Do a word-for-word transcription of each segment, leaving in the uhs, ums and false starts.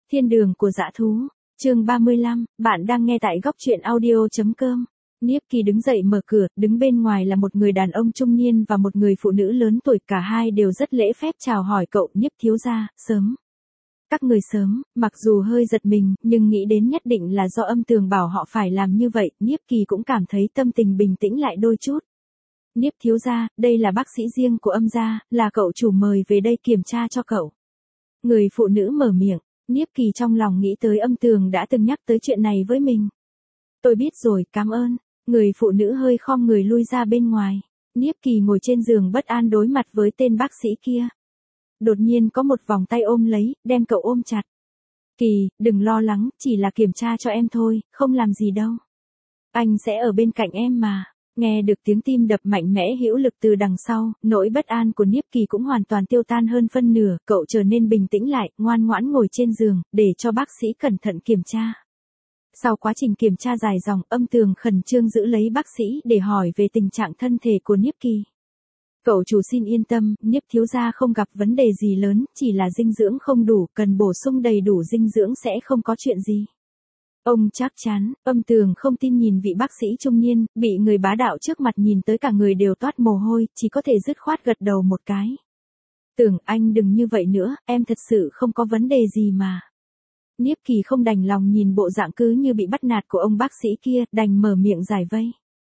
Thiên đường của dã thú, chương ba mươi lăm, bạn đang nghe tại góc truyện audio chấm com. Niếp Kỳ đứng dậy mở cửa, đứng bên ngoài là một người đàn ông trung niên và một người phụ nữ lớn tuổi, cả hai đều rất lễ phép chào hỏi cậu. Niếp thiếu gia, sớm. Các người sớm, mặc dù hơi giật mình, nhưng nghĩ đến nhất định là do Âm Tường bảo họ phải làm như vậy, Niếp Kỳ cũng cảm thấy tâm tình bình tĩnh lại đôi chút. Niếp thiếu gia, đây là bác sĩ riêng của Âm gia, là cậu chủ mời về đây kiểm tra cho cậu. Người phụ nữ mở miệng. Niếp Kỳ trong lòng nghĩ tới Âm Tường đã từng nhắc tới chuyện này với mình. Tôi biết rồi, cảm ơn. Người phụ nữ hơi khom người lui ra bên ngoài. Niếp Kỳ ngồi trên giường bất an đối mặt với tên bác sĩ kia. Đột nhiên có một vòng tay ôm lấy, đem cậu ôm chặt. Kỳ, đừng lo lắng, chỉ là kiểm tra cho em thôi, không làm gì đâu. Anh sẽ ở bên cạnh em mà. Nghe được tiếng tim đập mạnh mẽ hữu lực từ đằng sau, nỗi bất an của Niếp Kỳ cũng hoàn toàn tiêu tan hơn phân nửa, cậu trở nên bình tĩnh lại, ngoan ngoãn ngồi trên giường, để cho bác sĩ cẩn thận kiểm tra. Sau quá trình kiểm tra dài dòng, Âm Tường khẩn trương giữ lấy bác sĩ để hỏi về tình trạng thân thể của Niếp Kỳ. Cậu chủ xin yên tâm, Niếp thiếu gia không gặp vấn đề gì lớn, chỉ là dinh dưỡng không đủ, cần bổ sung đầy đủ dinh dưỡng sẽ không có chuyện gì. Ông chắc chắn, Âm Tường không tin nhìn vị bác sĩ trung niên, bị người bá đạo trước mặt nhìn tới cả người đều toát mồ hôi, chỉ có thể dứt khoát gật đầu một cái. Tưởng anh đừng như vậy nữa, em thật sự không có vấn đề gì mà. Niếp Kỳ không đành lòng nhìn bộ dạng cứ như bị bắt nạt của ông bác sĩ kia, đành mở miệng giải vây.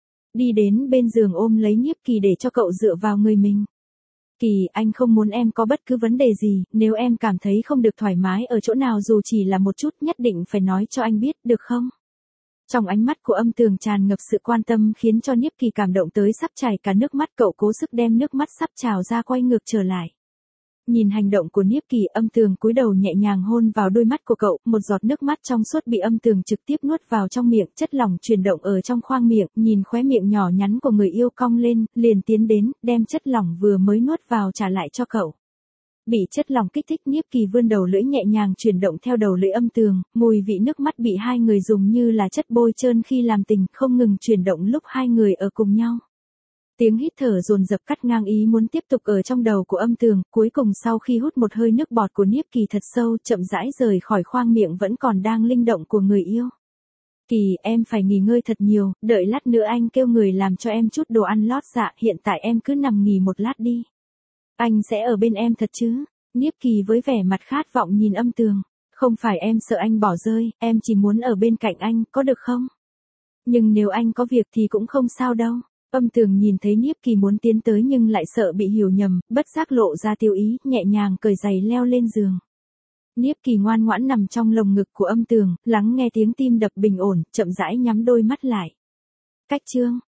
Đi đến bên giường ôm lấy Niếp Kỳ để cho cậu dựa vào người mình. Kỳ, anh không muốn em có bất cứ vấn đề gì, nếu em cảm thấy không được thoải mái ở chỗ nào dù chỉ là một chút nhất định phải nói cho anh biết, được không? Trong ánh mắt của Âm Tường tràn ngập sự quan tâm khiến cho Niếp Kỳ cảm động tới sắp chảy cả nước mắt, cậu cố sức đem nước mắt sắp trào ra quay ngược trở lại. Nhìn hành động của Niếp Kỳ, Âm Tường cúi đầu nhẹ nhàng hôn vào đôi mắt của cậu, một giọt nước mắt trong suốt bị Âm Tường trực tiếp nuốt vào trong miệng, chất lỏng chuyển động ở trong khoang miệng, nhìn khóe miệng nhỏ nhắn của người yêu cong lên, liền tiến đến, đem chất lỏng vừa mới nuốt vào trả lại cho cậu. Bị chất lỏng kích thích, Niếp Kỳ vươn đầu lưỡi nhẹ nhàng chuyển động theo đầu lưỡi Âm Tường, mùi vị nước mắt bị hai người dùng như là chất bôi trơn khi làm tình, không ngừng chuyển động lúc hai người ở cùng nhau. Tiếng hít thở dồn dập cắt ngang ý muốn tiếp tục ở trong đầu của Âm Tường, cuối cùng sau khi hút một hơi nước bọt của Niếp Kỳ thật sâu, chậm rãi rời khỏi khoang miệng vẫn còn đang linh động của người yêu. Kỳ, em phải nghỉ ngơi thật nhiều, đợi lát nữa anh kêu người làm cho em chút đồ ăn lót dạ, hiện tại em cứ nằm nghỉ một lát đi. Anh sẽ ở bên em thật chứ? Niếp Kỳ với vẻ mặt khát vọng nhìn Âm Tường. Không phải em sợ anh bỏ rơi, em chỉ muốn ở bên cạnh anh, có được không? Nhưng nếu anh có việc thì cũng không sao đâu. Âm Tường nhìn thấy Niếp Kỳ muốn tiến tới nhưng lại sợ bị hiểu nhầm, bất giác lộ ra tiêu ý, nhẹ nhàng cởi giày leo lên giường. Niếp Kỳ ngoan ngoãn nằm trong lồng ngực của Âm Tường, lắng nghe tiếng tim đập bình ổn, chậm rãi nhắm đôi mắt lại. Cách chương,